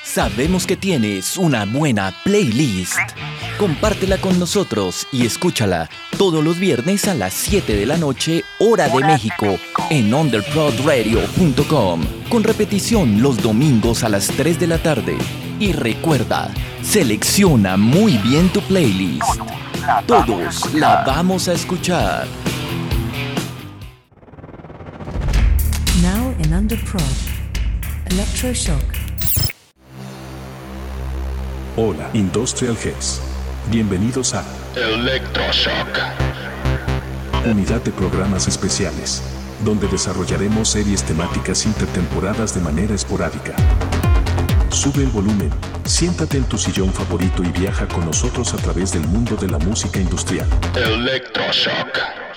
Sabemos que tienes una buena playlist. Compártela con nosotros y escúchala todos los viernes a las 7 de la noche, hora de México, en underprodradio.com, con repetición los domingos a las 3 de la tarde. Y recuerda, selecciona muy bien tu playlist. Todos la vamos a escuchar. Now in Underprod, Electroshock. Hola, Industrial Heads. Bienvenidos a Electroshock, unidad de programas especiales, donde desarrollaremos series temáticas intertemporadas de manera esporádica. Sube el volumen, siéntate en tu sillón favorito y viaja con nosotros a través del mundo de la música industrial. Electroshock.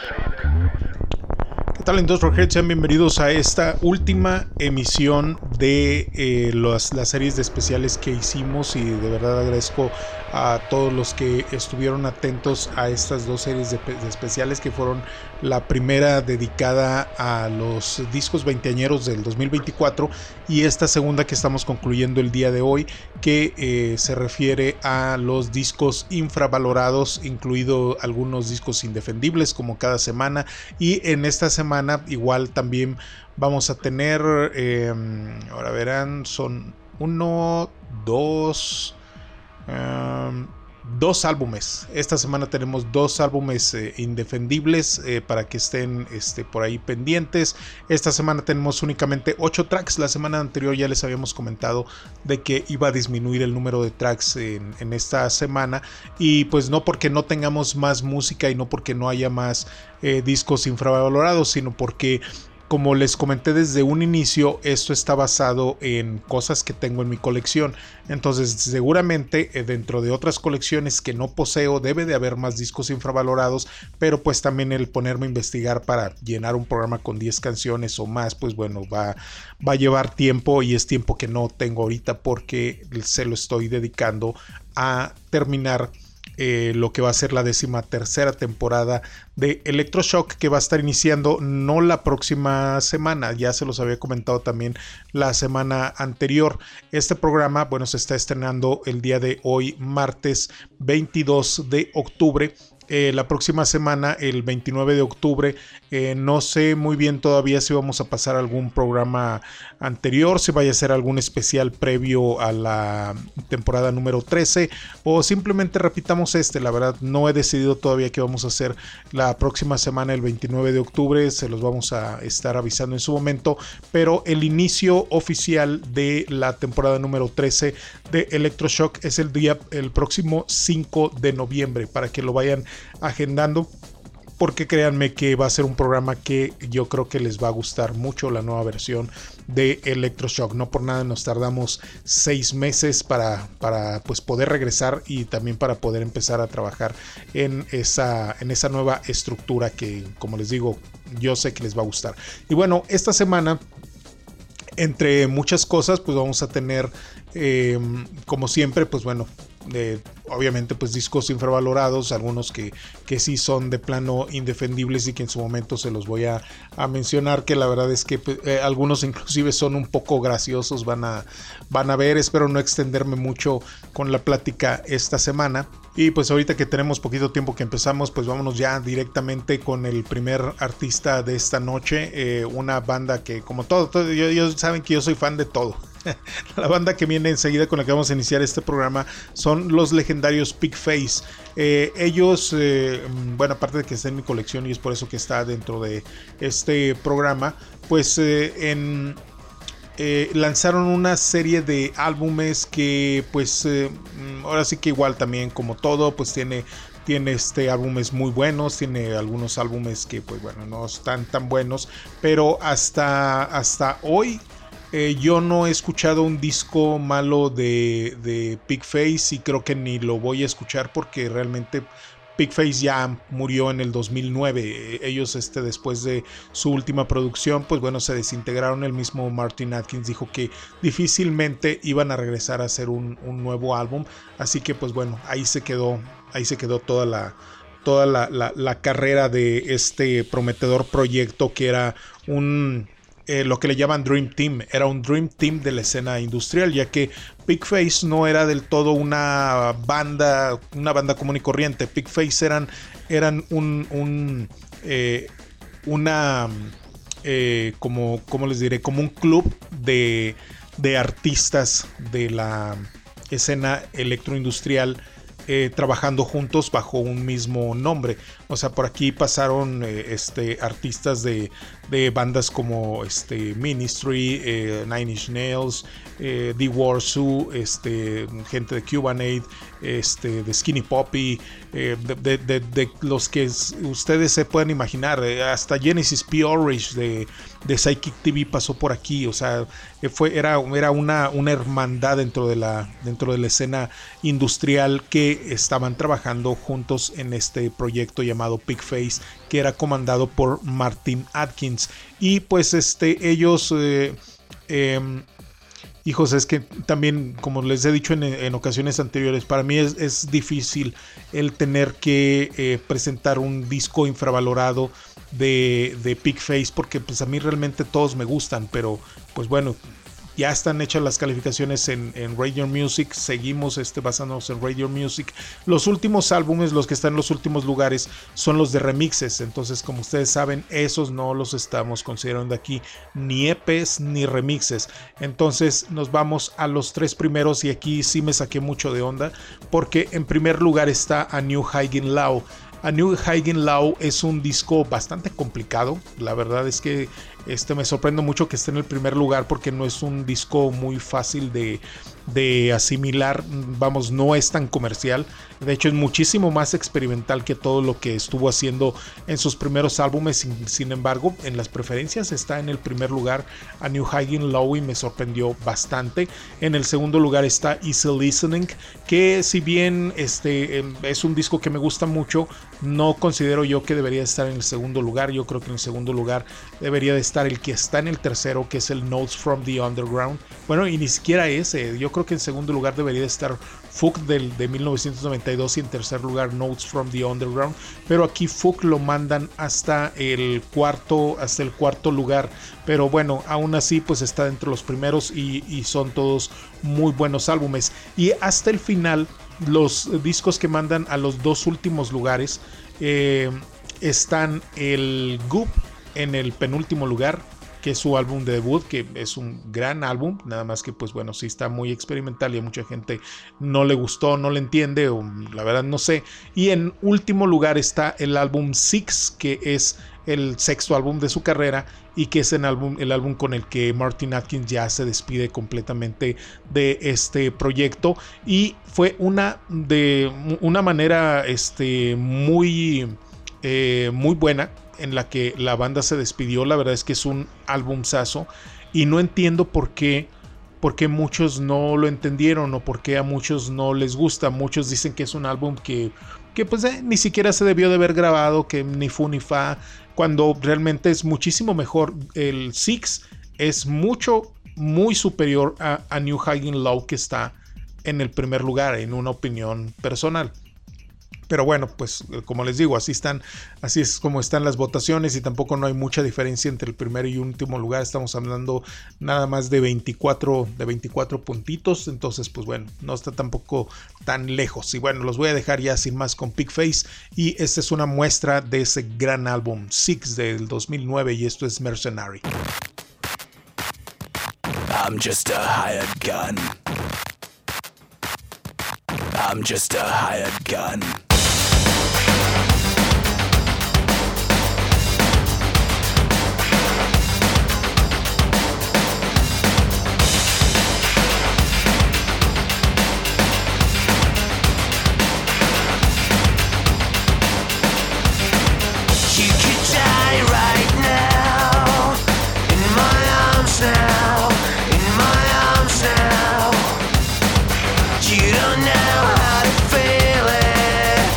¿Qué tal, Industrial Heads? Sean bienvenidos a esta última emisión de las series de especiales que hicimos, y de verdad agradezco a todos los que estuvieron atentos a estas dos series de especiales, que fueron la primera dedicada a los discos veinteañeros del 2024 y esta segunda que estamos concluyendo el día de hoy, que se refiere a los discos infravalorados, incluido algunos discos indefendibles como cada semana. Y en esta semana igual también vamos a tener, ahora verán, son dos álbumes. Esta semana tenemos dos álbumes indefendibles para que estén por ahí pendientes. Esta semana tenemos únicamente 8 tracks. La semana anterior ya les habíamos comentado de que iba a disminuir el número de tracks en esta semana, y pues no porque no tengamos más música y no porque no haya más discos infravalorados, sino porque, como les comenté desde un inicio, esto está basado en cosas que tengo en mi colección. Entonces seguramente dentro de otras colecciones que no poseo debe de haber más discos infravalorados, pero pues también el ponerme a investigar para llenar un programa con 10 canciones o más, pues bueno, va a llevar tiempo, y es tiempo que no tengo ahorita porque se lo estoy dedicando a terminar lo que va a ser la 13ª temporada de Electroshock, que va a estar iniciando no la próxima semana, ya se los había comentado también la semana anterior. Este programa, bueno, se está estrenando el día de hoy, martes 22 de octubre. La próxima semana, el 29 de octubre, no sé muy bien todavía si vamos a pasar algún programa anterior, si vaya a ser algún especial previo a la temporada número 13, o simplemente repitamos la verdad no he decidido todavía qué vamos a hacer la próxima semana, el 29 de octubre, se los vamos a estar avisando en su momento, pero el inicio oficial de la temporada número 13 de Electroshock es el próximo 5 de noviembre, para que lo vayan agendando, porque créanme que va a ser un programa que yo creo que les va a gustar mucho, la nueva versión de Electroshock. No por nada nos tardamos 6 meses para pues poder regresar, y también para poder empezar a trabajar en esa nueva estructura que, como les digo, yo sé que les va a gustar. Y bueno, esta semana, entre muchas cosas, pues vamos a tener, como siempre, pues bueno, obviamente pues discos infravalorados, algunos que sí son de plano indefendibles y que en su momento se los voy a mencionar, que la verdad es que algunos inclusive son un poco graciosos, van a ver. Espero no extenderme mucho con la plática esta semana. Y pues ahorita que tenemos poquito tiempo que empezamos, pues vámonos ya directamente con el primer artista de esta noche, una banda que, como todo ellos saben que yo soy fan de todo. La banda que viene enseguida, con la que vamos a iniciar este programa, son los legendarios Pigface. Ellos, bueno, aparte de que está en mi colección y es por eso que está dentro de este programa, pues lanzaron una serie de álbumes que pues ahora sí que igual también, como todo, pues tiene álbumes muy buenos, tiene algunos álbumes que pues bueno, no están tan buenos, pero hasta hoy yo no he escuchado un disco malo de Pigface, y creo que ni lo voy a escuchar, porque realmente Pigface ya murió en el 2009. Ellos después de su última producción, pues bueno, se desintegraron. El mismo Martin Atkins dijo que difícilmente iban a regresar a hacer un nuevo álbum, así que pues bueno, ahí se quedó toda la carrera de este prometedor proyecto, que era un lo que le llaman Dream Team. Era un Dream Team de la escena industrial, ya que Pigface no era del todo una banda común y corriente. Pigface eran como les diré, como un club de artistas de la escena electroindustrial, trabajando juntos bajo un mismo nombre. O sea, por aquí pasaron artistas de bandas como Ministry, Nine Inch Nails, The Warsu, gente de Cubanate, de Skinny Puppy, de los que ustedes se pueden imaginar, hasta Genesis P. Orridge de Psychic TV pasó por aquí. O sea, era una hermandad dentro de la escena industrial que estaban trabajando juntos en este proyecto llamado Pigface, que era comandado por Martin Atkins. Y pues ellos hijos, es que también, como les he dicho en ocasiones anteriores, para mí es difícil el tener que presentar un disco infravalorado de Pigface, porque pues a mí realmente todos me gustan, pero pues bueno, ya están hechas las calificaciones en Radio Music. Seguimos basándonos en Radio Music. Los últimos álbumes, los que están en los últimos lugares, son los de remixes. Entonces, como ustedes saben, esos no los estamos considerando aquí, ni EPs ni remixes. Entonces nos vamos a los tres primeros, y aquí sí me saqué mucho de onda, porque en primer lugar está A New Hagen Law. A New Hagen Law es un disco bastante complicado. La verdad es que me sorprende mucho que esté en el primer lugar, porque no es un disco muy fácil de asimilar. Vamos, no es tan comercial. De hecho, es muchísimo más experimental que todo lo que estuvo haciendo en sus primeros álbumes. Sin embargo, en las preferencias está en el primer lugar A New Hagen Law, y me sorprendió bastante. En el segundo lugar está Easy Listening, que si bien es un disco que me gusta mucho, no considero yo que debería estar en el segundo lugar. Yo creo que en el segundo lugar debería de estar el que está en el tercero, que es el Notes from the Underground. Bueno, y ni siquiera ese. Yo creo que en segundo lugar debería de estar Fuck de 1992, y en tercer lugar Notes from the Underground. Pero aquí Fuck lo mandan hasta el cuarto lugar. Pero bueno, aún así pues está entre los primeros, y son todos muy buenos álbumes. Y hasta el final, los discos que mandan a los dos últimos lugares, están el Goop en el penúltimo lugar, que es su álbum de debut, que es un gran álbum, nada más que pues bueno, sí está muy experimental y a mucha gente no le gustó, no le entiende, o la verdad no sé. Y en último lugar está el álbum Six, que es el sexto álbum de su carrera, y que es el álbum con el que Martin Atkins ya se despide completamente de este proyecto. Y fue de una manera muy buena en la que la banda se despidió. La verdad es que es un álbumzazo, y no entiendo por qué muchos no lo entendieron, o por qué a muchos no les gusta. Muchos dicen que es un álbum que pues ni siquiera se debió de haber grabado, que ni fu ni fa, cuando realmente es muchísimo mejor. El Six es muy superior a New Hagen Law, que está en el primer lugar, en una opinión personal. Pero bueno, pues como les digo, así es como están las votaciones, y tampoco no hay mucha diferencia entre el primer y último lugar. Estamos hablando nada más de 24 puntitos. Entonces pues bueno, no está tampoco tan lejos. Y bueno, los voy a dejar ya sin más con Pigface, y esta es una muestra de ese gran álbum Six del 2009, y esto es Mercenary. I'm just a hired gun. I'm just a hired gun. You don't know how to feel it.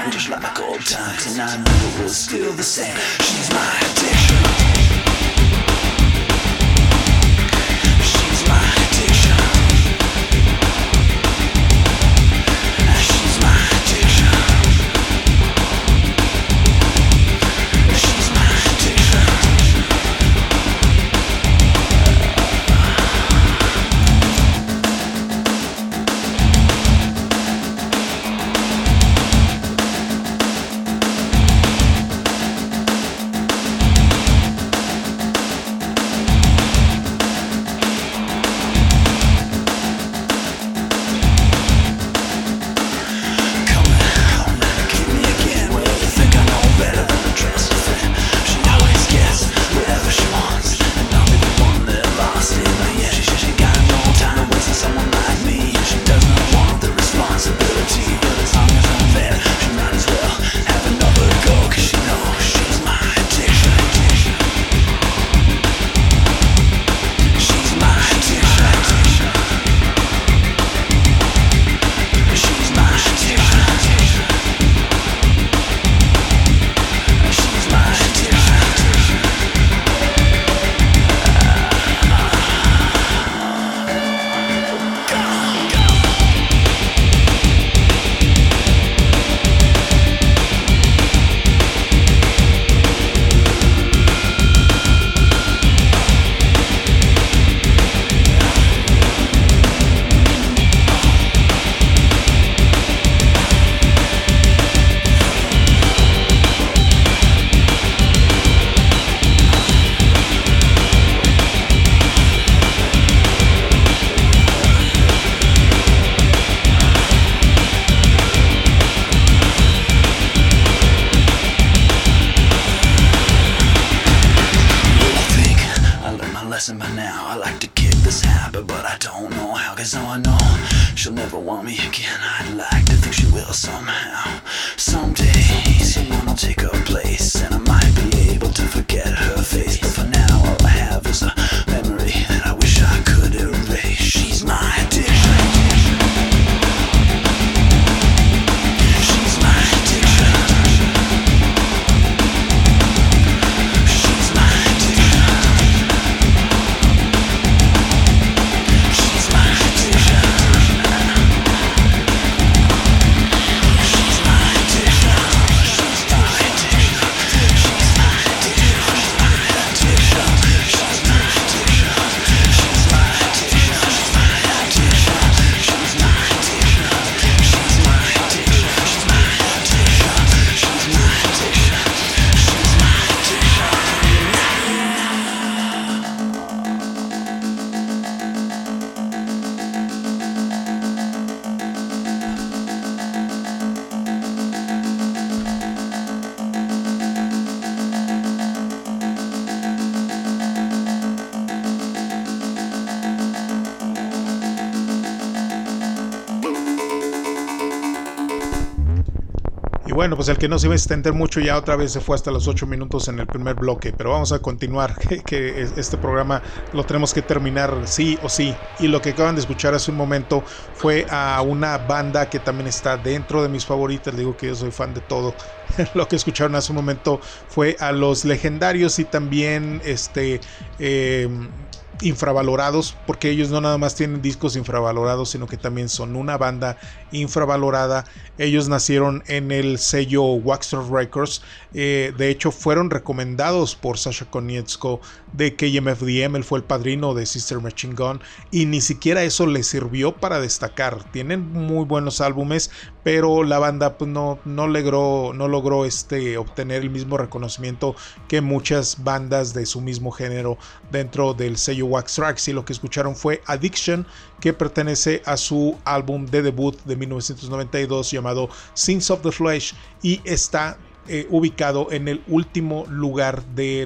mind just like old times, and I knew it was still the same. She's my addiction. She's my addiction. She's my addiction. She's my addiction. By now, I like to kick this habit, but I don't know how. Cause now I know she'll never want me again. I'd like to think she will somehow. Someday, someone will take her place, and I might be able to forget her face. But for now, all I have is a memory that I wish I could erase. She's my addiction. She's my addiction. She's my addiction. She's my addiction. She's my addiction. She's my addiction. She's my addiction. She's my addiction. She's my addiction. She's my addiction. She's my addiction. She's my addiction. She's my addiction. She's my addiction. She's my addiction. She's my Y bueno, pues el que no se iba a extender mucho ya otra vez se fue hasta los 8 minutos en el primer bloque, pero vamos a continuar, que este programa lo tenemos que terminar sí o sí. Y lo que acaban de escuchar hace un momento fue a una banda que también está dentro de mis favoritas. Digo que yo soy fan de todo. Lo que escucharon hace un momento fue a Los Legendarios y también infravalorados, porque ellos no nada más tienen discos infravalorados, sino que también son una banda infravalorada. Ellos nacieron en el sello Waxtrax Records. De hecho fueron recomendados por Sasha Konietzko de KMFDM. Él fue el padrino de Sister Machine Gun, y ni siquiera eso les sirvió para destacar. Tienen muy buenos álbumes, pero la banda pues, no logró obtener el mismo reconocimiento que muchas bandas de su mismo género dentro del sello Waxtrax. Y lo que escucharon fue Addiction, que pertenece a su álbum de debut de 1992 llamado Sins of the Flesh, y está ubicado en el último lugar de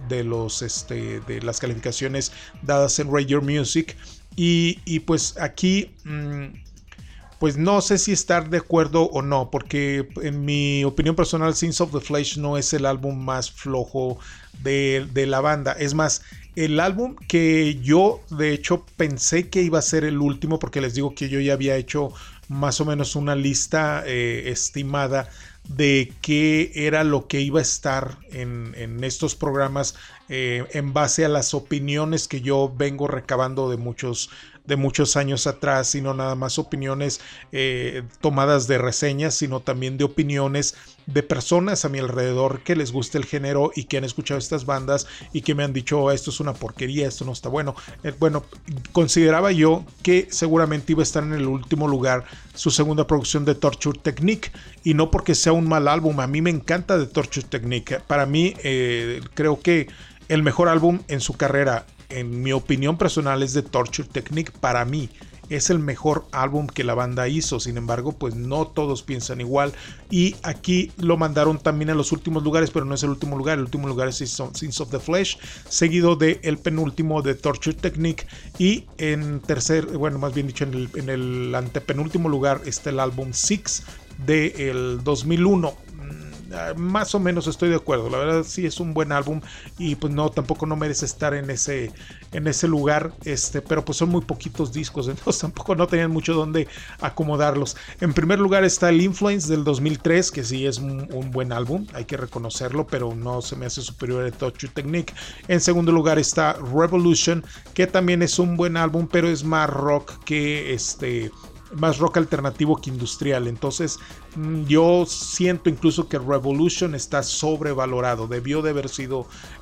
las calificaciones dadas en Radio Music. Y pues aquí pues no sé si estar de acuerdo o no, porque en mi opinión personal Sins of the Flesh no es el álbum más flojo de la banda. Es más, el álbum que yo de hecho pensé que iba a ser el último, porque les digo que yo ya había hecho más o menos una lista estimada de qué era lo que iba a estar en estos programas en base a las opiniones que yo vengo recabando de muchos años atrás, y no nada más opiniones tomadas de reseñas, sino también de opiniones de personas a mi alrededor que les gusta el género y que han escuchado estas bandas y que me han dicho esto es una porquería, esto no está bueno. Bueno, consideraba yo que seguramente iba a estar en el último lugar su segunda producción de Torture Technique, y no porque sea un mal álbum. A mí me encanta de Torture Technique. Para mí creo que el mejor álbum en su carrera, en mi opinión personal, es de Torture Technique. Para mí es el mejor álbum que la banda hizo. Sin embargo, pues no todos piensan igual, y aquí lo mandaron también a los últimos lugares, pero no es el último lugar. El último lugar es Sins of the Flesh, seguido de el penúltimo de Torture Technique, y en tercer, bueno, más bien dicho, en el antepenúltimo lugar está el álbum Six del 2001. Más o menos estoy de acuerdo, la verdad sí es un buen álbum, y pues no, tampoco no merece estar en ese lugar, pero pues son muy poquitos discos, entonces tampoco no tenían mucho donde acomodarlos. En primer lugar está el Influence del 2003, que sí es un buen álbum, hay que reconocerlo, pero no se me hace superior a Torture Technique. En segundo lugar está Revolution, que también es un buen álbum, pero es más rock que más rock alternativo que industrial. Entonces yo siento incluso que Revolution está sobrevalorado, debió de haber sido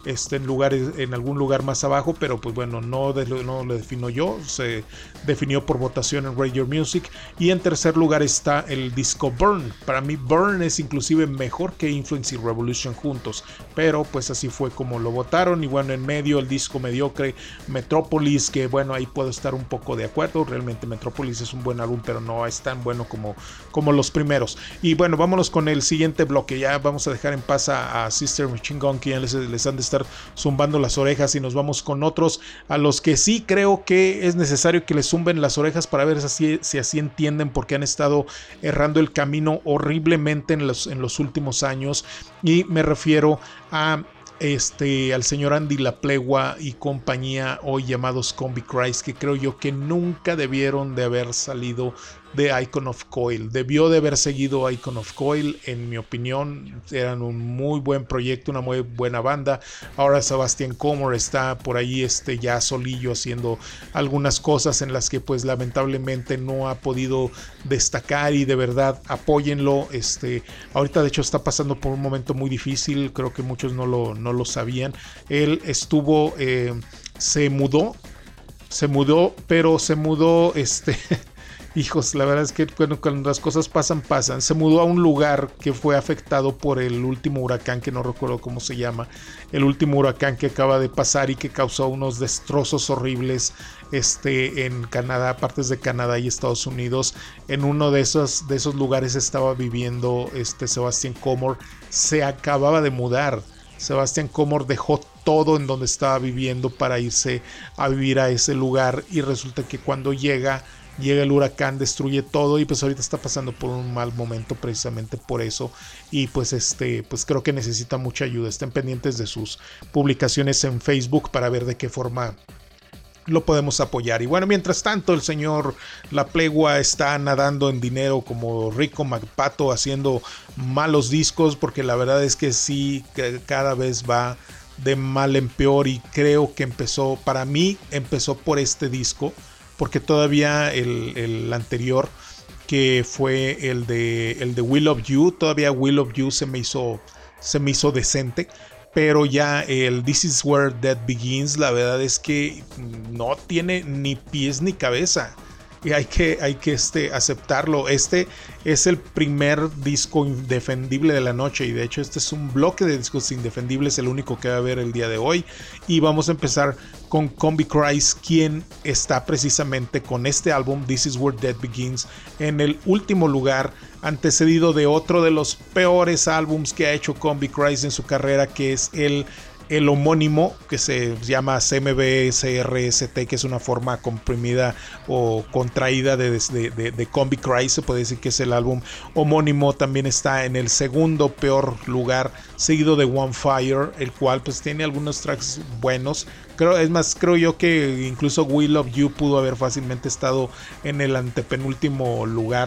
en algún lugar más abajo, pero pues bueno, no lo defino yo, se definió por votación en Radio Music. Y en tercer lugar está el disco Burn. Para mí Burn es inclusive mejor que Influence y Revolution juntos, pero pues así fue como lo votaron. Y bueno, en medio el disco mediocre Metropolis, que bueno, ahí puedo estar un poco de acuerdo, realmente Metropolis es un buen álbum, pero no es tan bueno como los primeros. Y bueno, vámonos con el siguiente bloque. Ya vamos a dejar en paz a Sister Machine Gun, que ya les han de estar zumbando las orejas, y nos vamos con otros a los que sí creo que es necesario que les zumben las orejas para ver si así entienden, porque han estado errando el camino horriblemente en los últimos años. Y me refiero a al señor Andy LaPlegua y compañía, hoy llamados Combichrist, que creo yo que nunca debieron de haber salido de Icon of Coil. Debió de haber seguido Icon of Coil, en mi opinión. Eran un muy buen proyecto, una muy buena banda. Ahora Sebastian Comer está por ahí ya solillo haciendo algunas cosas en las que pues lamentablemente no ha podido destacar, y de verdad apóyenlo. Ahorita de hecho está pasando por un momento muy difícil, creo que muchos no lo sabían. Él estuvo se mudó, pero se mudó hijos, la verdad es que cuando las cosas pasan. Se mudó a un lugar que fue afectado por el último huracán, que no recuerdo cómo se llama, el último huracán que acaba de pasar y que causó unos destrozos horribles en Canadá, partes de Canadá y Estados Unidos. En uno de esos lugares estaba viviendo Sebastian Comer. Se acababa de mudar. Sebastian Comer dejó todo en donde estaba viviendo para irse a vivir a ese lugar, y resulta que cuando llega el huracán, destruye todo, y pues ahorita está pasando por un mal momento precisamente por eso. Y pues pues creo que necesita mucha ayuda. Estén pendientes de sus publicaciones en Facebook para ver de qué forma lo podemos apoyar. Y bueno, mientras tanto el señor LaPlegua está nadando en dinero como Rico McPato, haciendo malos discos, porque la verdad es que sí, que cada vez va de mal en peor, y creo que para mí empezó por este disco, porque todavía el anterior, que fue el de Will of You, todavía Will of You se me hizo decente, pero ya el This Is Where Death Begins, la verdad es que no tiene ni pies ni cabeza, y hay que aceptarlo. Este es el primer disco indefendible de la noche, y de hecho este es un bloque de discos indefendibles, el único que va a haber el día de hoy. Y vamos a empezar con Combichrist, quien está precisamente con este álbum This Is Where Death Begins en el último lugar, antecedido de otro de los peores álbums que ha hecho Combichrist en su carrera, que es el homónimo, que se llama CMB-CRST, que es una forma comprimida o contraída de Combichrist. Se puede decir que es el álbum homónimo. También está en el segundo peor lugar, seguido de One Fire, el cual pues tiene algunos tracks buenos. Creo yo que incluso Will of You pudo haber fácilmente estado en el antepenúltimo lugar.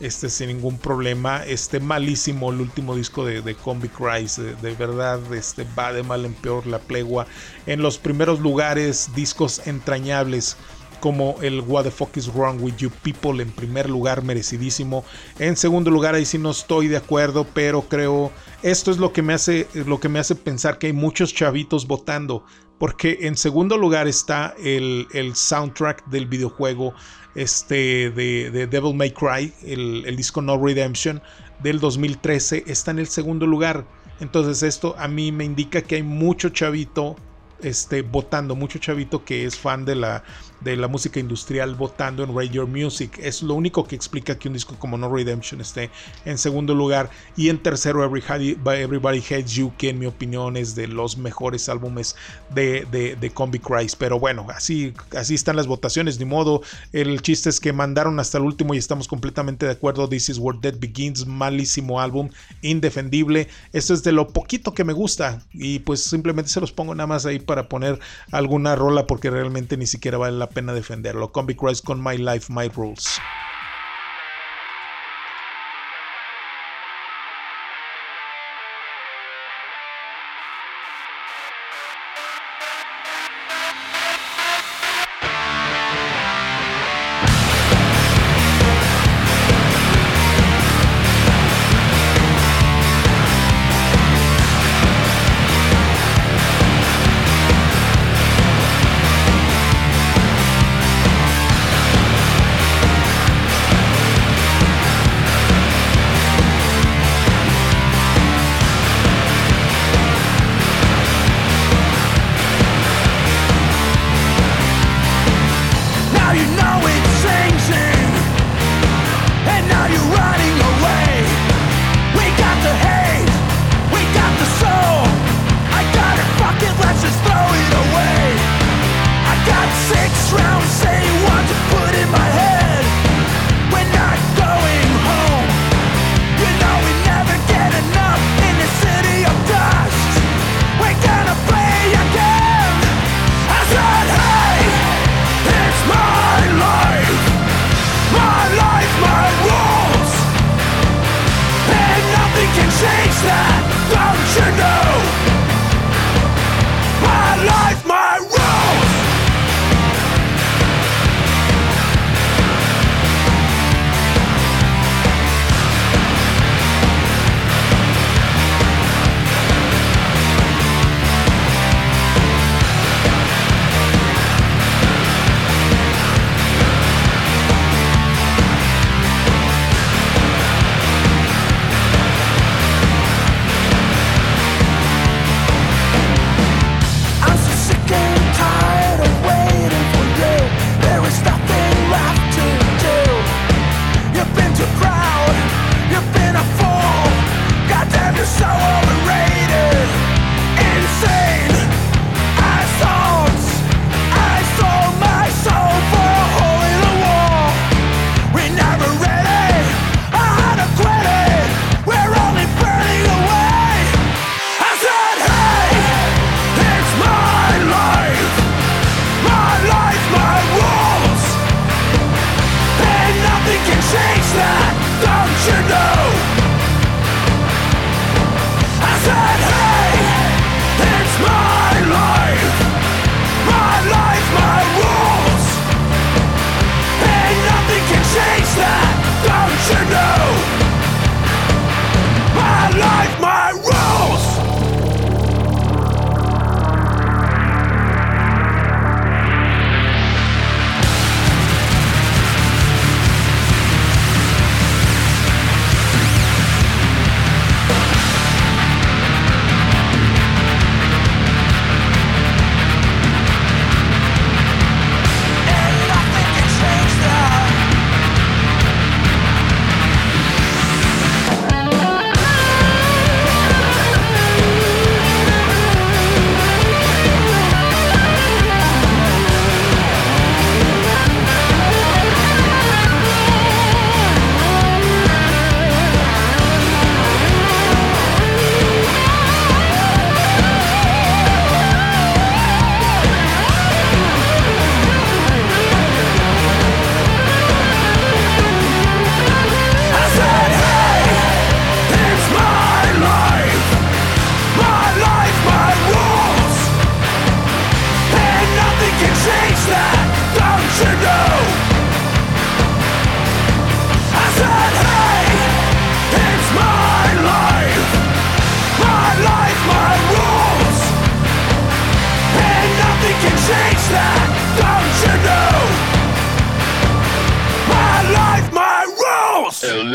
sin ningún problema. Malísimo el último disco de Convict Rise, de verdad, va de mal en peor la plegua. En los primeros lugares, discos entrañables como el What the Fuck is Wrong with You People, en primer lugar, merecidísimo. En segundo lugar, ahí sí no estoy de acuerdo, pero creo esto es lo que me hace pensar que hay muchos chavitos votando, porque en segundo lugar está el soundtrack del videojuego de Devil May Cry, el disco No Redemption del 2013, está en el segundo lugar. Entonces esto a mí me indica que hay mucho chavito votando, mucho chavito que es fan de la música industrial votando en Rate Your Music. Es lo único que explica que un disco como No Redemption esté en segundo lugar. Y en tercero, Everybody Hates You, que en mi opinión es de los mejores álbumes de Convict Rise. Pero bueno, así están las votaciones, ni modo. El chiste es que mandaron hasta el último y estamos completamente de acuerdo. This Is Where Death Begins, malísimo álbum, indefendible. Esto es de lo poquito que me gusta y pues simplemente se los pongo nada más ahí para poner alguna rola, porque realmente ni siquiera vale la pena defenderlo. Convict Rise con My Life, My Rules.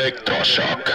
Electroshock.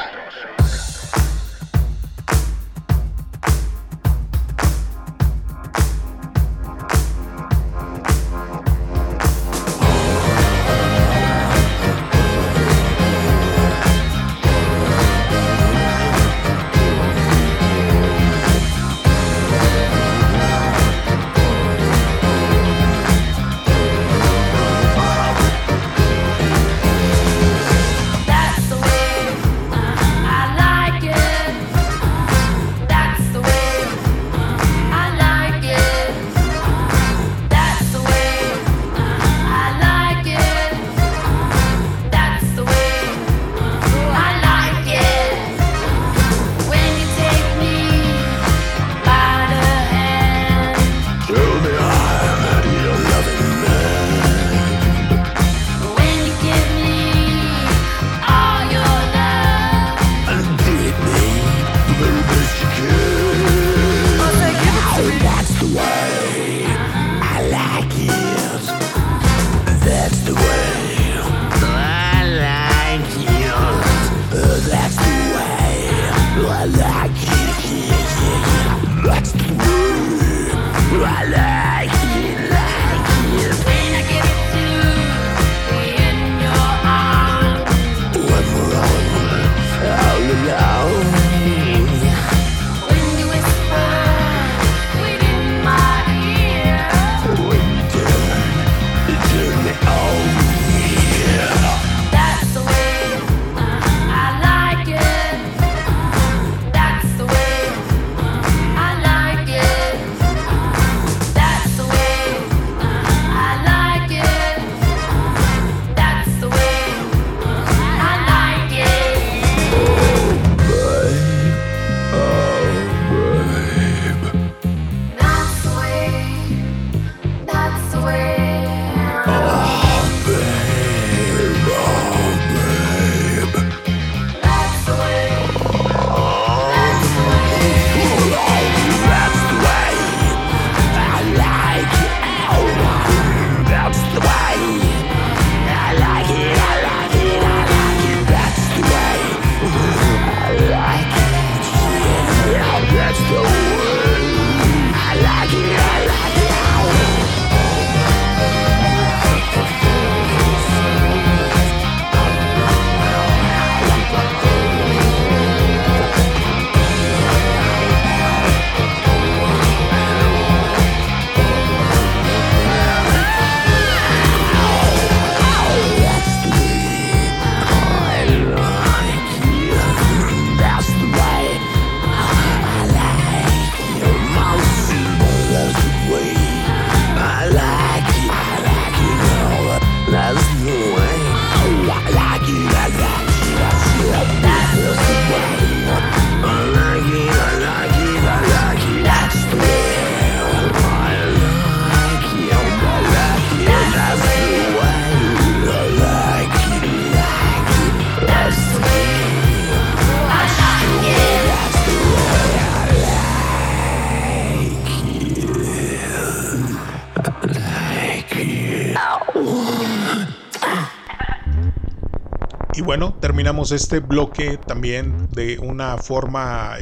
Y bueno, terminamos este bloque también de una forma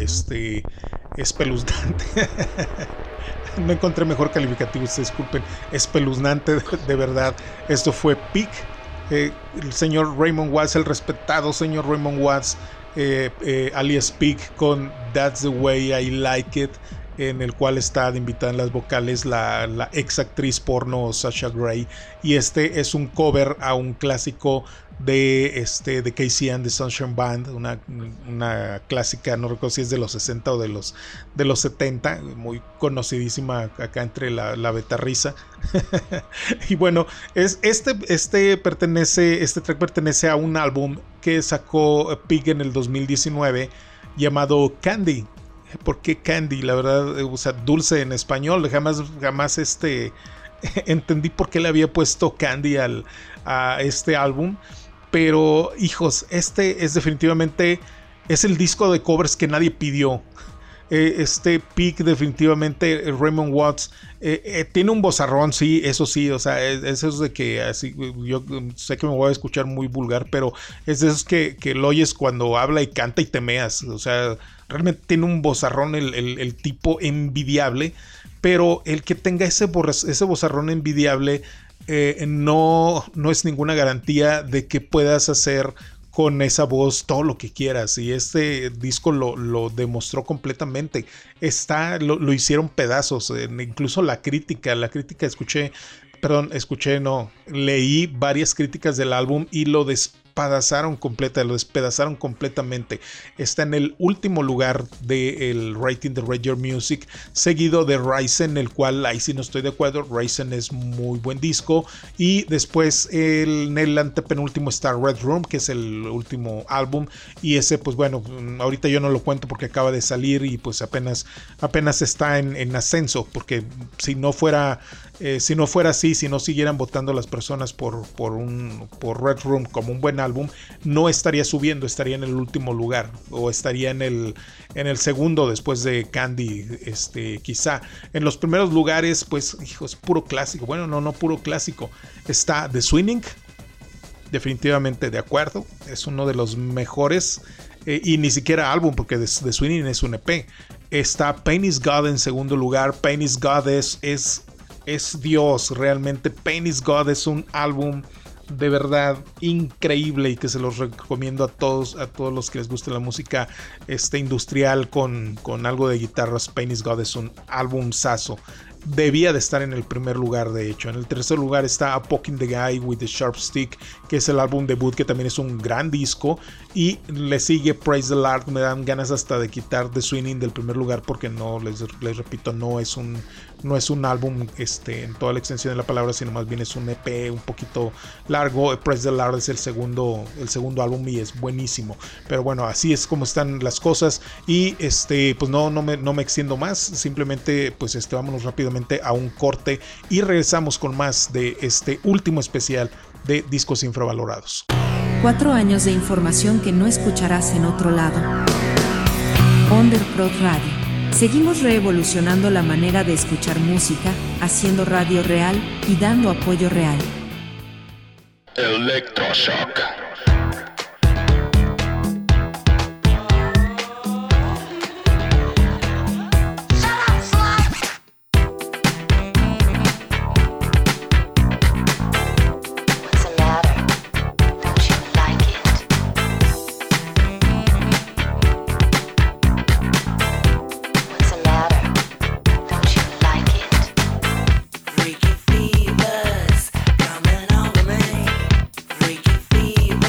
espeluznante. No encontré mejor calificativo, disculpen. Espeluznante, de verdad. Esto fue Pig. El señor Raymond Watts, el respetado señor Raymond Watts, alias Pig, con That's the Way I Like It, en el cual está de invitada en las vocales la ex actriz porno Sasha Grey. Y este es un cover a un clásico de KC and the Sunshine Band, una clásica, no recuerdo si es de los 60 o de los 70, muy conocidísima acá entre la betarriza. Y bueno, este track pertenece a un álbum que sacó Pig en el 2019 llamado Candy. ¿Por qué Candy? La verdad, o sea, dulce en español. Jamás entendí por qué le había puesto Candy a este álbum. Pero, hijos, este es definitivamente el disco de covers que nadie pidió. Este Peak definitivamente, Raymond Watts, tiene un vozarrón, sí, eso sí, o sea, es eso de que así, yo sé que me voy a escuchar muy vulgar, pero es de esos que lo oyes cuando habla y canta y te meas, o sea, realmente tiene un vozarrón el tipo envidiable, pero el que tenga ese vozarrón envidiable no es ninguna garantía de que puedas hacer con esa voz todo lo que quieras, y este disco lo demostró completamente. Lo hicieron pedazos, incluso la crítica leí varias críticas del álbum y lo despedazaron completamente. Está en el último lugar del rating de Radio Music, seguido de Raisin, el cual ahí sí no estoy de acuerdo. Raisin es muy buen disco, y después en el antepenúltimo está Red Room, que es el último álbum, y ese pues bueno, ahorita yo no lo cuento porque acaba de salir y pues apenas está en ascenso, porque si no fuera así, si no siguieran votando las personas por Red Room como un buen álbum, no estaría subiendo, estaría en el último lugar, o estaría en el segundo después de Candy, quizá. En los primeros lugares, pues, hijo, es puro clásico. Bueno, no puro clásico. Está The Swinging, definitivamente de acuerdo, es uno de los mejores, y ni siquiera álbum, porque The Swinging es un EP. Está Pain is God en segundo lugar. Pain is God es Dios, realmente. Pain is God es un álbum de verdad increíble, y que se los recomiendo a todos los que les guste la música industrial con algo de guitarras. Pain is God es un álbumzazo. Debía de estar en el primer lugar, de hecho. En el tercer lugar está A Poke in the Guy with the Sharp Stick, que es el álbum debut, que también es un gran disco. Y le sigue Praise the Lord. Me dan ganas hasta de quitar The Swinging del primer lugar, porque no, les repito, no es un álbum en toda la extensión de la palabra, sino más bien es un EP un poquito largo. Praise the Lord es el segundo álbum y es buenísimo. Pero bueno, así es como están las cosas, y pues no me extiendo más. Simplemente pues vámonos rápidamente a un corte y regresamos con más de este último especial de discos infravalorados. 4 años de información que no escucharás en otro lado. Underprod Radio. Seguimos reevolucionando la manera de escuchar música, haciendo radio real y dando apoyo real. Electroshock. Freaky fevers coming over me. Freaky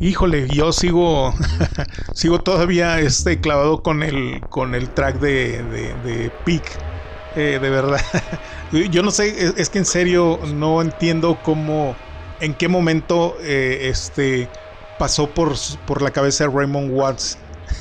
Híjole, yo sigo sigo todavía clavado con el track de Peak. De verdad. Yo no sé, es que en serio no entiendo en qué momento pasó por la cabeza de Raymond Watts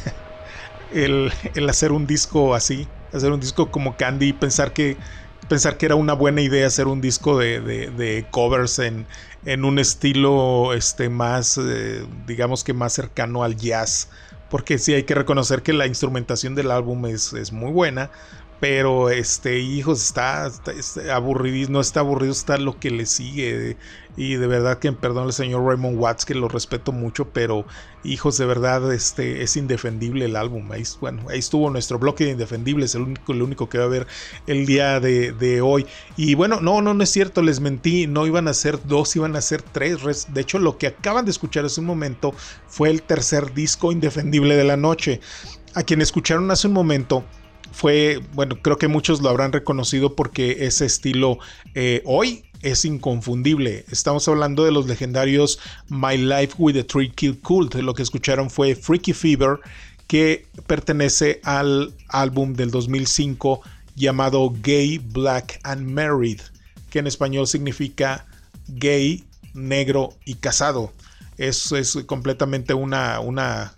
el hacer un disco así, hacer un disco como Candy y pensar que era una buena idea hacer un disco de covers en un estilo más, digamos que más cercano al jazz, porque sí hay que reconocer que la instrumentación del álbum es muy buena, pero hijos, está aburrido, no está aburrido, está lo que le sigue. Y de verdad que perdón al señor Raymond Watts, que lo respeto mucho, pero hijos, de verdad es indefendible el álbum. Ahí estuvo nuestro bloque de indefendibles, el único que va a haber el día de hoy. Y bueno, no es cierto, les mentí, no iban a ser 2, iban a ser 3. De hecho, lo que acaban de escuchar hace un momento fue el tercer disco indefendible de la noche. A quien escucharon hace un momento fue, bueno, creo que muchos lo habrán reconocido porque ese estilo hoy es inconfundible. Estamos hablando de los legendarios My Life with the Three Kill Cult. Lo que escucharon fue Freaky Fever, que pertenece al álbum del 2005 llamado Gay, Black and Married, que en español significa gay, negro y casado. Es completamente una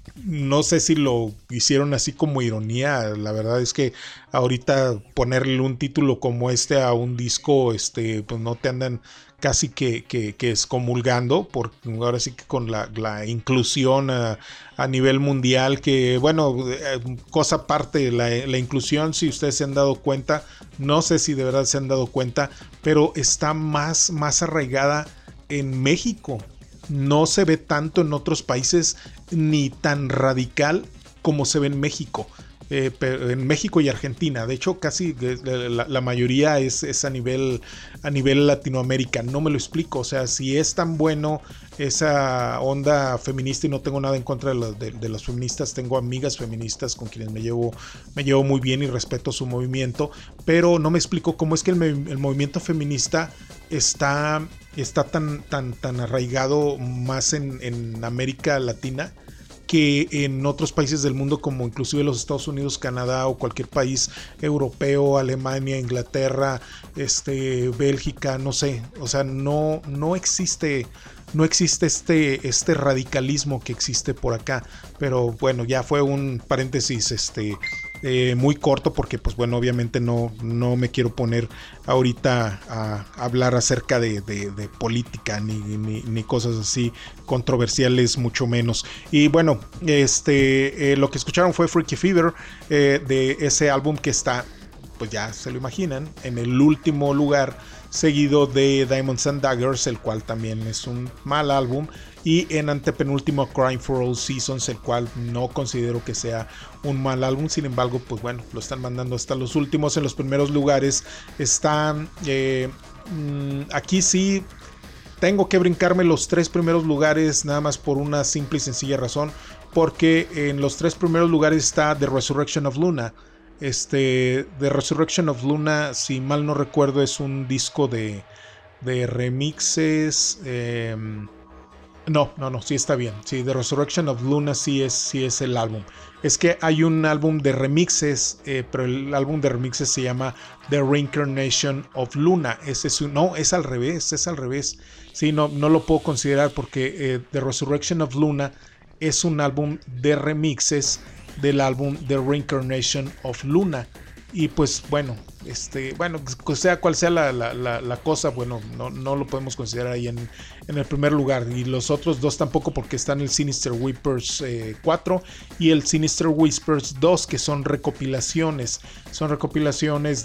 no sé si lo hicieron así como ironía. La verdad es que ahorita ponerle un título como a un disco, pues no te andan casi que excomulgando, porque ahora sí que con la inclusión a nivel mundial, que bueno, cosa aparte, la inclusión, si ustedes se han dado cuenta, no sé si de verdad se han dado cuenta, pero está más arraigada en México. No se ve tanto en otros países ni tan radical como se ve en México. En México y Argentina. De hecho, casi la mayoría es a nivel Latinoamérica. No me lo explico. O sea, si es tan bueno esa onda feminista, y no tengo nada en contra de las feministas, tengo amigas feministas con quienes me llevo muy bien y respeto su movimiento, pero no me explico cómo es que el movimiento feminista está tan arraigado más en América Latina que en otros países del mundo, como inclusive los Estados Unidos, Canadá o cualquier país europeo, Alemania, Inglaterra, Bélgica, no sé. O sea, no existe este radicalismo que existe por acá. Pero bueno, ya fue un paréntesis muy corto, porque pues bueno, obviamente no me quiero poner ahorita a hablar acerca de política ni cosas así controversiales, mucho menos. Y bueno, lo que escucharon fue Freaky Fever, de ese álbum que está, pues ya se lo imaginan, en el último lugar, seguido de Diamonds and Daggers, el cual también es un mal álbum, y en antepenúltimo Crime for All Seasons, el cual no considero que sea un mal álbum. Sin embargo, pues bueno, lo están mandando hasta los últimos. En los primeros lugares están aquí sí tengo que brincarme los 3 primeros lugares, nada más por una simple y sencilla razón, porque en los 3 primeros lugares está The Resurrection of Luna. The Resurrection of Luna, si mal no recuerdo, es un disco de remixes. No, sí está bien. Sí, The Resurrection of Luna sí es el álbum. Es que hay un álbum de remixes, pero el álbum de remixes se llama The Reincarnation of Luna. Es al revés. Sí, no lo puedo considerar, porque The Resurrection of Luna es un álbum de remixes del álbum The Reincarnation of Luna. Y pues bueno, sea cual sea la cosa, bueno, no lo podemos considerar ahí en el primer lugar. Y los otros 2 tampoco, porque están el Sinister Whispers 4 y el Sinister Whispers 2, que son recopilaciones. Son recopilaciones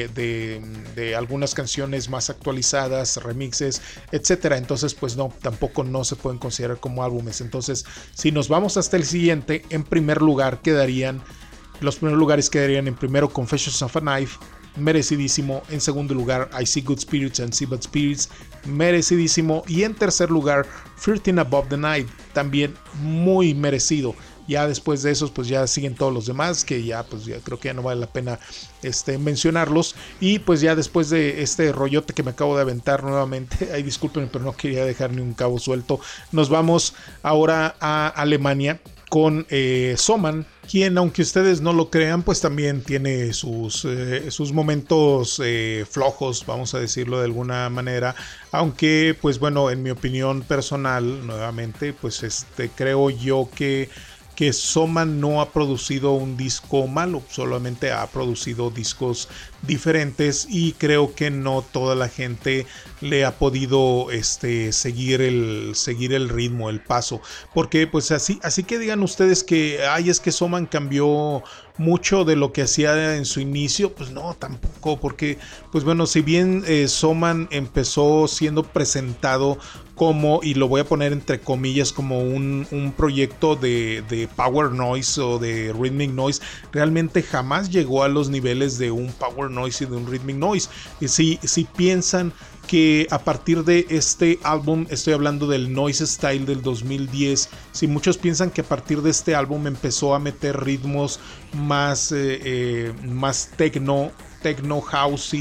de algunas canciones más actualizadas, remixes, etcétera. Entonces, pues tampoco no se pueden considerar como álbumes. Entonces, si nos vamos hasta el siguiente, en primer lugar quedarían... Los primeros lugares quedarían: en primero Confessions of a Knife, merecidísimo. En segundo lugar I See Good Spirits and See Bad Spirits, merecidísimo. Y en tercer lugar 13 Above the Night, también muy merecido. Ya después de esos pues ya siguen todos los demás, que ya pues ya creo que ya no vale la pena mencionarlos. Y pues ya después de este rollote que me acabo de aventar nuevamente, ay, disculpen, pero no quería dejar ni un cabo suelto, nos vamos ahora a Alemania con Soman, quien, aunque ustedes no lo crean, pues también tiene sus momentos flojos, vamos a decirlo de alguna manera, aunque pues bueno, en mi opinión personal, nuevamente, pues creo yo que Soman no ha producido un disco malo, solamente ha producido discos diferentes, y creo que no toda la gente le ha podido seguir el ritmo, el paso, porque pues así que digan ustedes que es que Soman cambió mucho de lo que hacía en su inicio, pues no, tampoco, porque pues bueno, si bien Soman empezó siendo presentado como, y lo voy a poner entre comillas, como un proyecto de power noise o de rhythmic noise, realmente jamás llegó a los niveles de un power noise y de un rhythmic noise. Y si piensan que a partir de este álbum, estoy hablando del Noise Style del 2010, si muchos piensan que a partir de este álbum empezó a meter ritmos más techno house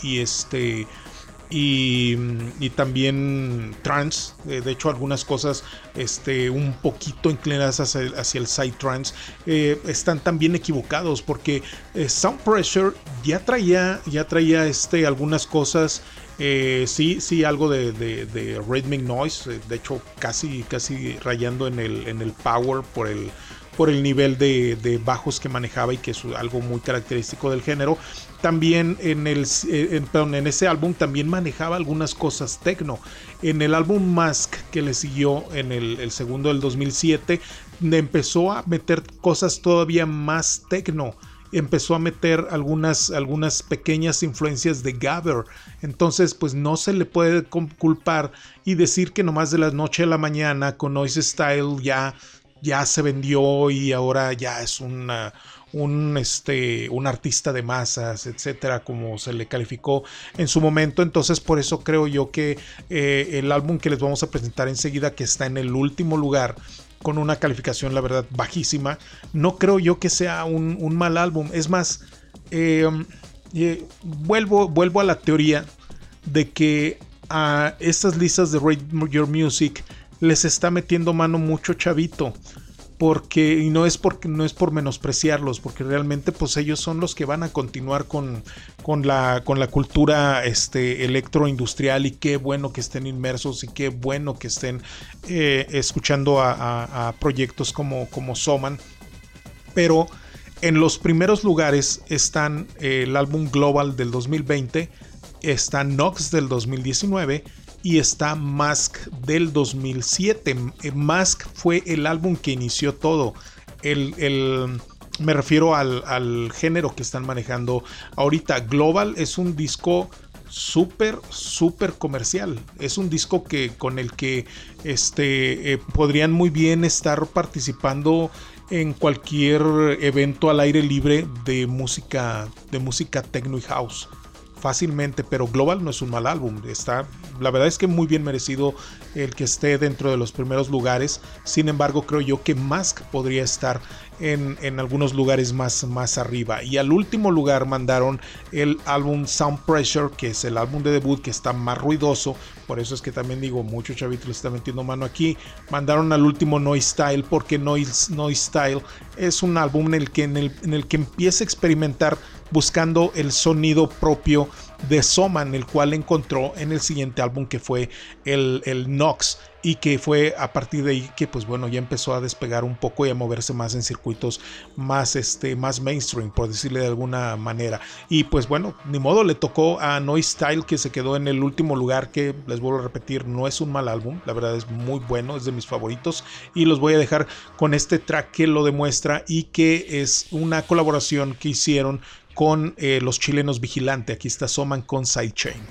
y también trance, de hecho algunas cosas un poquito inclinadas hacia el side trance, están también equivocados, porque Sound Pressure ya traía algunas cosas, sí, algo de rhythmic noise, de hecho casi rayando en el power por el nivel de bajos que manejaba, y que es algo muy característico del género. También en ese álbum también manejaba algunas cosas techno. En el álbum Mask, que le siguió en el segundo del 2007, empezó a meter cosas todavía más techno. Empezó a meter algunas pequeñas influencias de Gabber. Entonces pues no se le puede culpar y decir que nomás de la noche a la mañana con Noise Style ya se vendió y ahora ya es un artista de masas, etcétera, como se le calificó en su momento. Entonces por eso creo yo que el álbum que les vamos a presentar enseguida, que está en el último lugar con una calificación la verdad bajísima, no creo yo que sea un mal álbum. Es más, vuelvo a la teoría de que a estas listas de Rate Your Music les está metiendo mano mucho chavito, y no es por menospreciarlos, porque realmente pues ellos son los que van a continuar con la cultura electroindustrial, y qué bueno que estén inmersos, y qué bueno que estén escuchando a proyectos como Soman. Pero en los primeros lugares están el álbum Global del 2020, está Nox del 2019 y está Mask del 2007. Mask fue el álbum que inició todo. Me refiero al género que están manejando ahorita. Global es un disco súper comercial. Es un disco con el que podrían muy bien estar participando en cualquier evento al aire libre de música techno y house fácilmente. Pero Global no es un mal álbum, la verdad es que muy bien merecido el que esté dentro de los primeros lugares. Sin embargo, creo yo que Mask podría estar en algunos lugares más arriba. Y al último lugar mandaron el álbum Sound Pressure, que es el álbum de debut, que está más ruidoso. Por eso es que también digo, mucho chavito le está metiendo mano aquí. Mandaron al último Noise Style, porque Noise Style es un álbum en el que empieza a experimentar buscando el sonido propio de Soman, el cual encontró en el siguiente álbum, que fue el Nox, y que fue a partir de ahí que pues bueno, ya empezó a despegar un poco y a moverse más en circuitos más mainstream, por decirle de alguna manera. Y pues bueno, ni modo, le tocó a Noise Style, que se quedó en el último lugar, que les vuelvo a repetir, no es un mal álbum, la verdad es muy bueno, es de mis favoritos, y los voy a dejar con este track que lo demuestra, y que es una colaboración que hicieron con los chilenos Vigilante. Aquí está Soman con Sidechain.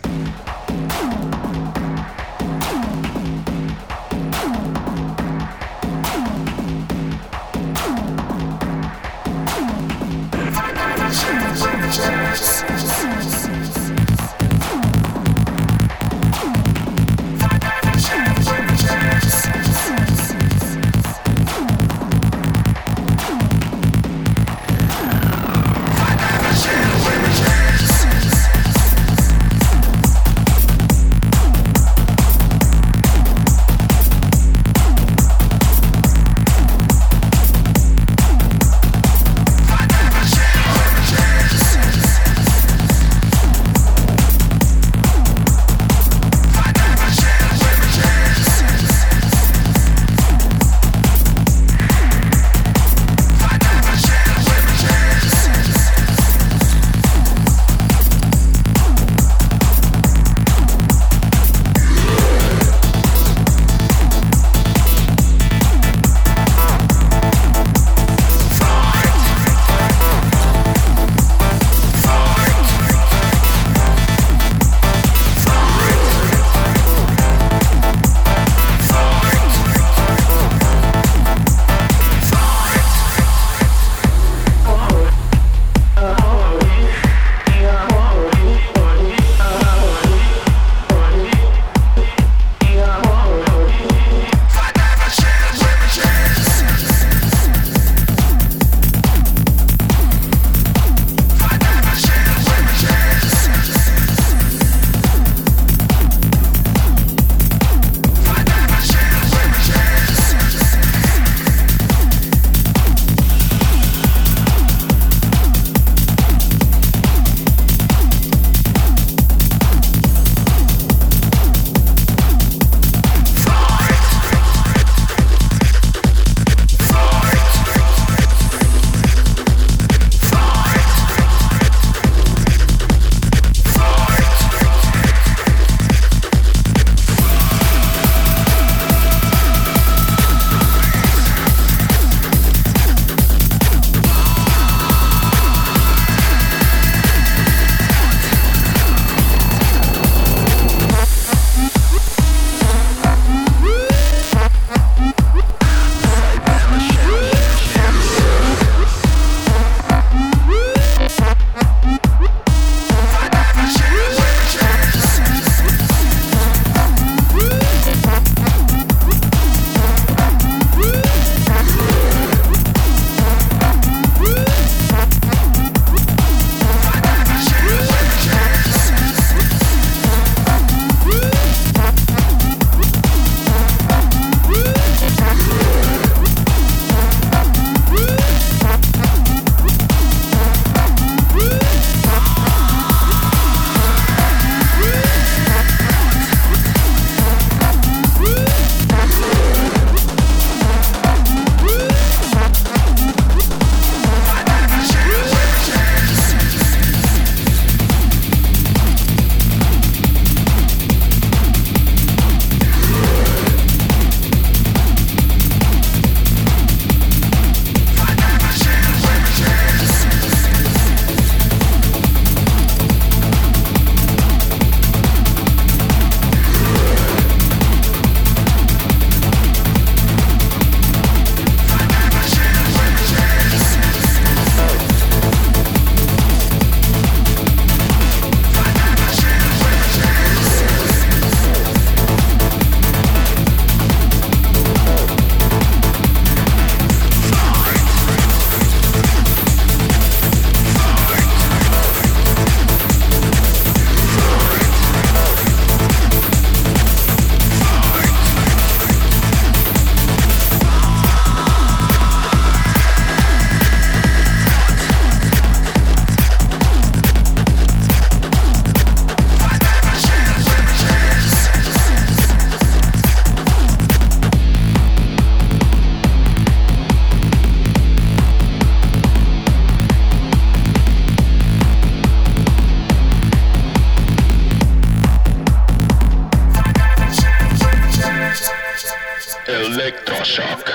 Electroshock.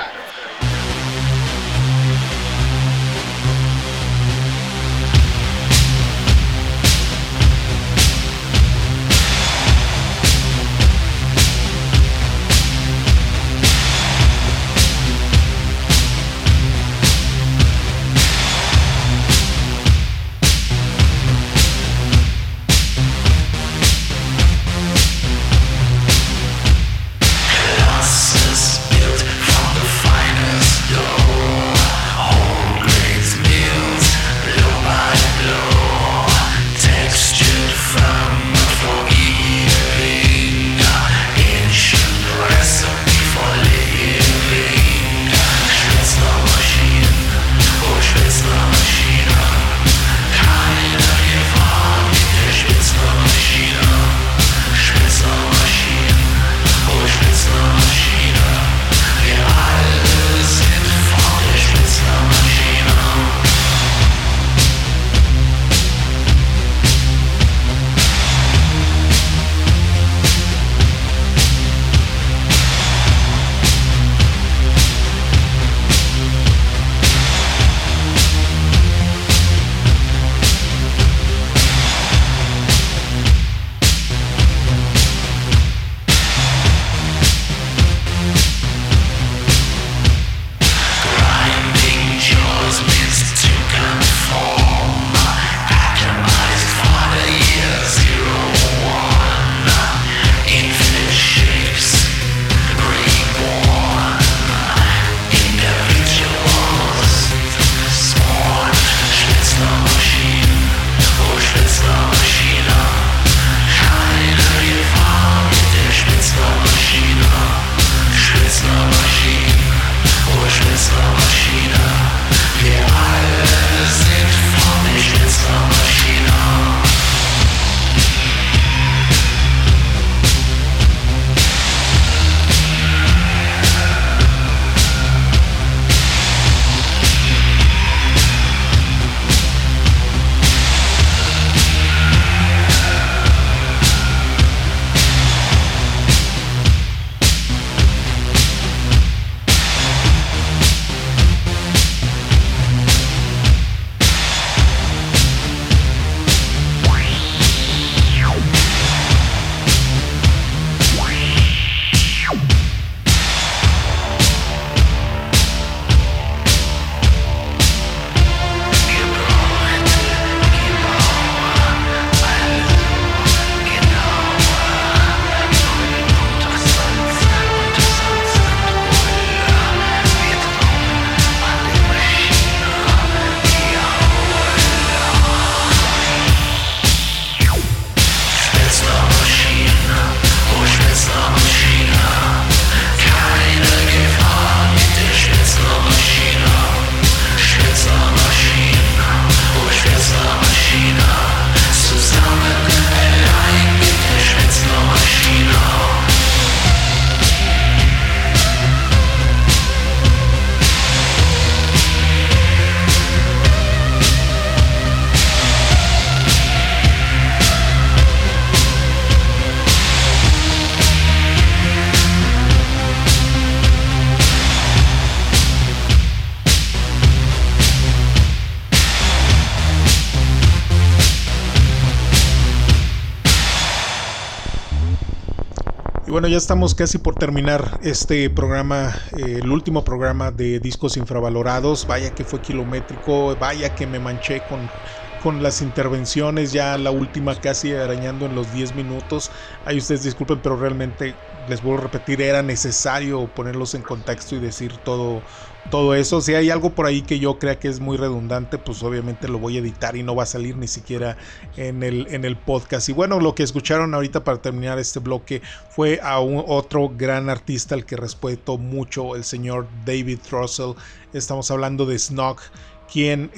Y bueno, ya estamos casi por terminar este programa, el último programa de Discos Infravalorados. Vaya que fue kilométrico, vaya que me manché con las intervenciones, ya la última casi arañando en los 10 minutos. Ahí ustedes disculpen, pero realmente les vuelvo a repetir, era necesario ponerlos en contexto y decir todo eso. Si hay algo por ahí que yo crea que es muy redundante, pues obviamente lo voy a editar y no va a salir ni siquiera en el podcast. Y bueno, lo que escucharon ahorita para terminar este bloque fue a otro gran artista al que respeto mucho, el señor David Russell. Estamos hablando de Snog, quien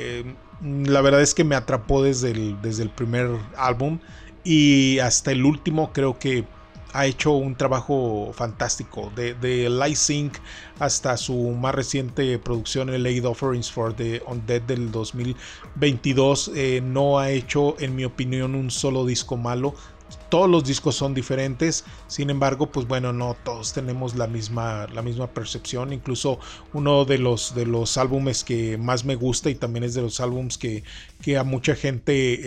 la verdad es que me atrapó desde el primer álbum y hasta el último. Creo que ha hecho un trabajo fantástico, de Light Sync hasta su más reciente producción, el Late Offerings for the Undead del 2022. No ha hecho, en mi opinión, un solo disco malo. Todos los discos son diferentes, sin embargo, pues bueno, no todos tenemos la misma percepción. Incluso uno de los álbumes que más me gusta y también es de los álbumes que a mucha gente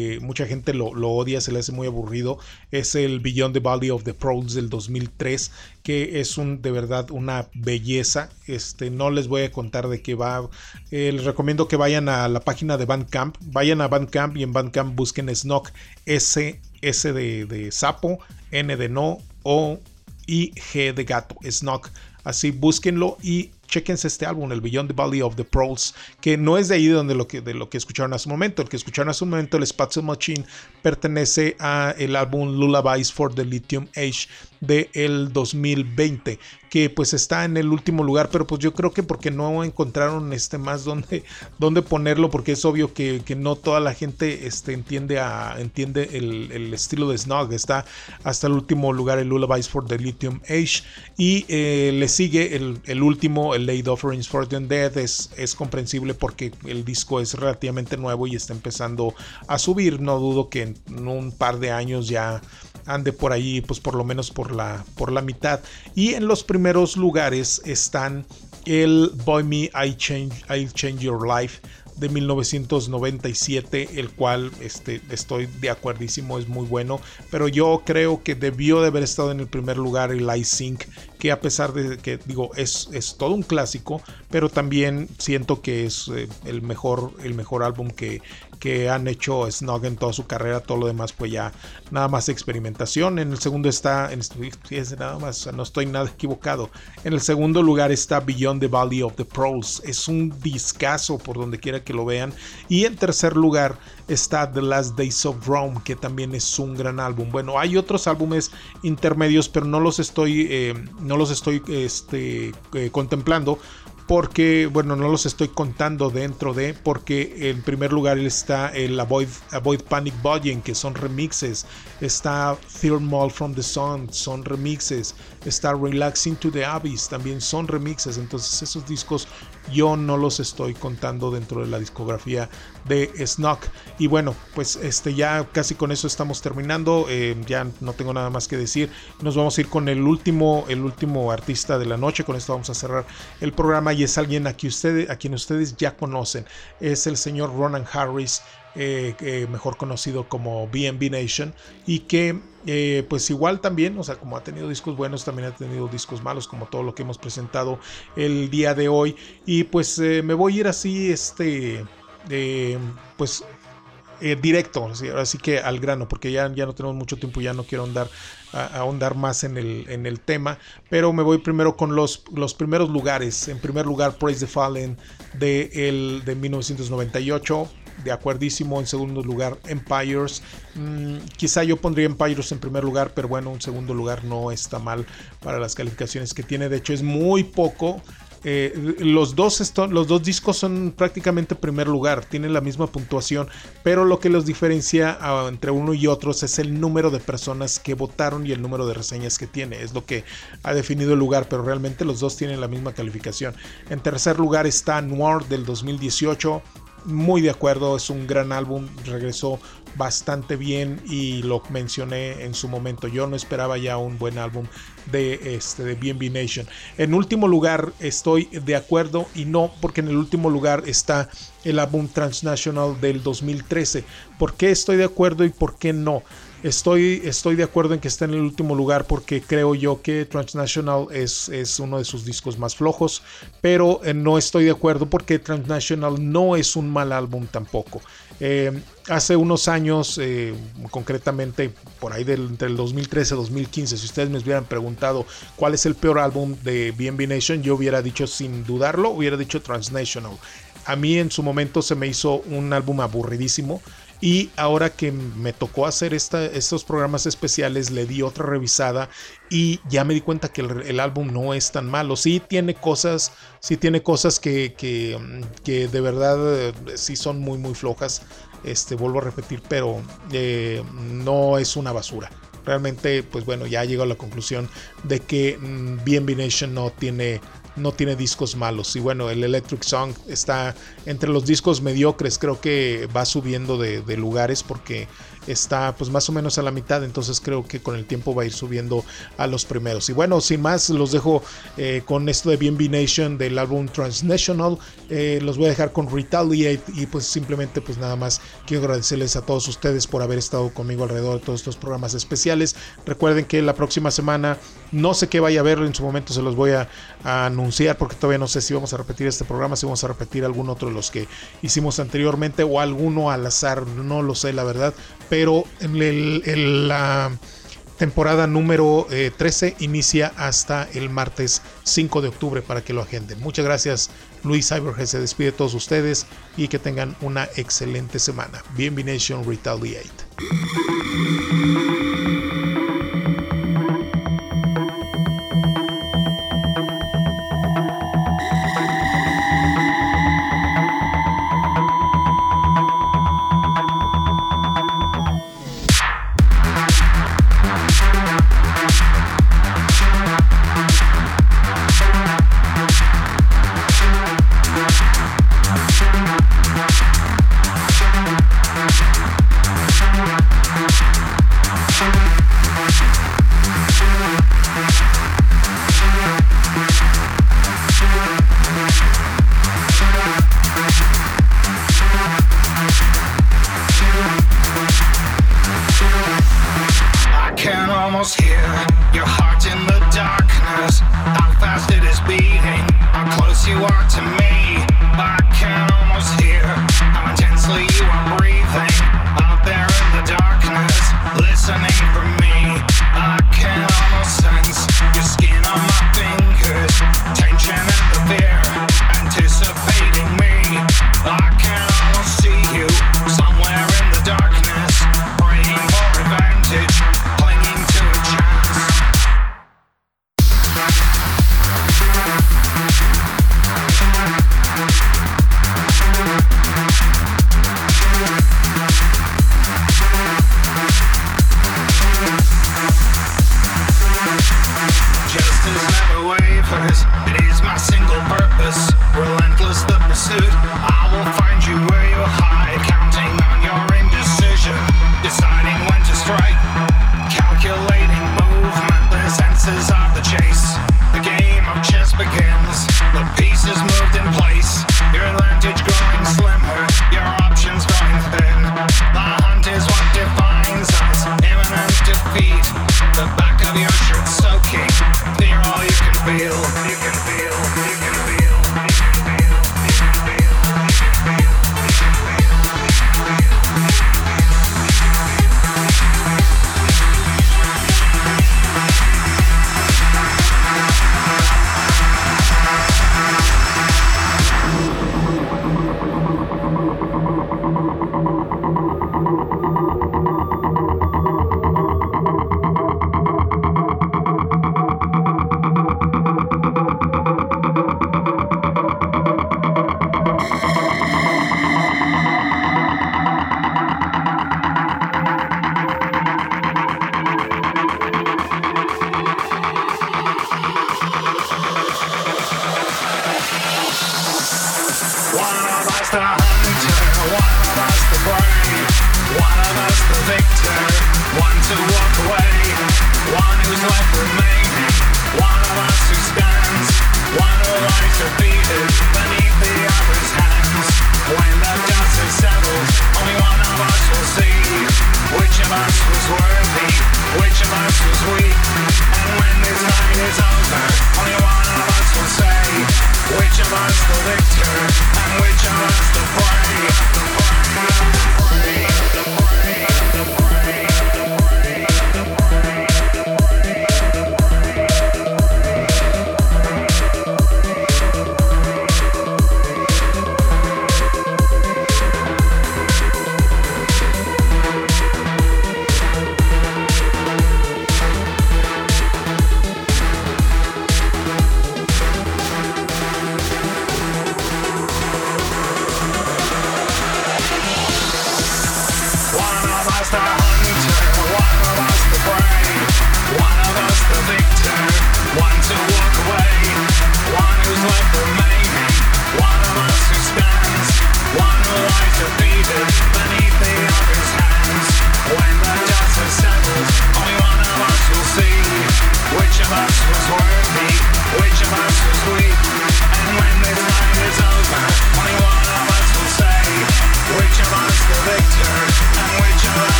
lo odia, se le hace muy aburrido, es el Beyond the Valley of the Proles del 2003, que es de verdad una belleza. No les voy a contar de qué va. Les recomiendo que vayan a la página de Bandcamp. Vayan a Bandcamp y en Bandcamp busquen Snog, S de sapo, N de no, O y G de gato, Snog. Así búsquenlo y chéquense este álbum, el Beyond the Valley of the Proles, que no es de ahí de lo que escucharon hace un momento. El que escucharon hace un momento, el Spazio Machine, pertenece a el álbum Lullabies for the Lithium Age del 2020, que pues está en el último lugar, pero pues yo creo que porque no encontraron más donde ponerlo, porque es obvio que no toda la gente entiende el estilo de Snog. Está hasta el último lugar el Lullabies for the Lithium Age, y le sigue el último, el Late Offerings for the Undead. Es comprensible porque el disco es relativamente nuevo y está empezando a subir. No dudo que en un par de años ya ande por ahí, pues por lo menos por la mitad. Y en los primeros lugares están el Boy Me, I'll Change Your Life de 1997, el cual estoy de acuerdísimo, es muy bueno, pero yo creo que debió de haber estado en el primer lugar el I Think, que a pesar de que digo es todo un clásico, pero también siento que es el mejor álbum que han hecho Snog en toda su carrera. Todo lo demás pues ya nada más experimentación. En el segundo está, nada más, no estoy nada equivocado, en el segundo lugar está Beyond the Valley of the Proles. Es un discazo por donde quiera que lo vean. Y en tercer lugar está The Last Days of Rome, que también es un gran álbum. Bueno, hay otros álbumes intermedios, pero no los estoy contemplando, porque, bueno, no los estoy contando dentro de, porque en primer lugar está el Avoid Panic Buying, que son remixes. Está Thermal from the Sun, son remixes. Está Relaxing to the Abyss, también son remixes. Entonces esos discos yo no los estoy contando dentro de la discografía de Snog. Y bueno, pues ya casi con eso estamos terminando. Ya no tengo nada más que decir. Nos vamos a ir con el último artista de la noche. Con esto vamos a cerrar el programa, y es alguien a quien ustedes ya conocen. Es el señor Ronan Harris, mejor conocido como B&B Nation, y que pues igual también, o sea, como ha tenido discos buenos, también ha tenido discos malos, como todo lo que hemos presentado el día de hoy. Y pues me voy a ir así directo, así que al grano, porque ya no tenemos mucho tiempo, ya no quiero ahondar más en el tema, pero me voy primero con los primeros lugares. En primer lugar, Praise the Fallen de 1998, de acuerdísimo. En segundo lugar, Empires. Quizá yo pondría Empires en primer lugar, pero bueno, un segundo lugar no está mal para las calificaciones que tiene. De hecho, es muy poco. Los dos discos son prácticamente primer lugar, tienen la misma puntuación, pero lo que los diferencia entre uno y otros es el número de personas que votaron y el número de reseñas que tiene. Es lo que ha definido el lugar, pero realmente los dos tienen la misma calificación. En tercer lugar está Noir del 2018. Muy de acuerdo, es un gran álbum, regresó bastante bien y lo mencioné en su momento. Yo no esperaba ya un buen álbum de B&B Nation. En último lugar estoy de acuerdo y no, porque en el último lugar está el álbum Transnational del 2013. ¿Por qué estoy de acuerdo y por qué no? Estoy de acuerdo en que está en el último lugar porque creo yo que Transnational es uno de sus discos más flojos, pero no estoy de acuerdo porque Transnational no es un mal álbum tampoco. Hace unos años, concretamente por ahí entre el 2013 y 2015, si ustedes me hubieran preguntado cuál es el peor álbum de B&B Nation, yo hubiera dicho sin dudarlo, hubiera dicho Transnational. A mí en su momento se me hizo un álbum aburridísimo. Y ahora que me tocó hacer estos programas especiales, le di otra revisada y ya me di cuenta que el álbum no es tan malo. Sí tiene cosas que de verdad sí son muy muy flojas. Vuelvo a repetir, pero no es una basura. Realmente, pues bueno, ya llego a la conclusión de que B&B Nation no tiene no tiene discos malos. Y bueno, el Electric Song está entre los discos mediocres, creo que va subiendo de lugares porque está pues más o menos a la mitad, entonces creo que con el tiempo va a ir subiendo a los primeros. Y bueno, sin más, los dejo con esto de B&B Nation del álbum Transnational. Los voy a dejar con Retaliate y pues simplemente pues nada más quiero agradecerles a todos ustedes por haber estado conmigo alrededor de todos estos programas especiales. Recuerden que la próxima semana no sé qué vaya a haber, en su momento se los voy a anunciar porque todavía no sé si vamos a repetir este programa, si vamos a repetir algún otro de los que hicimos anteriormente o alguno al azar, no lo sé la verdad, pero en la temporada número 13 inicia hasta el martes 5 de octubre para que lo agenden. Muchas gracias. Luis Cyberhead se despide de todos ustedes y que tengan una excelente semana. B&B Nation Retaliate. The back of your shirt soaking, clear all you can feel.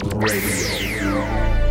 Radio.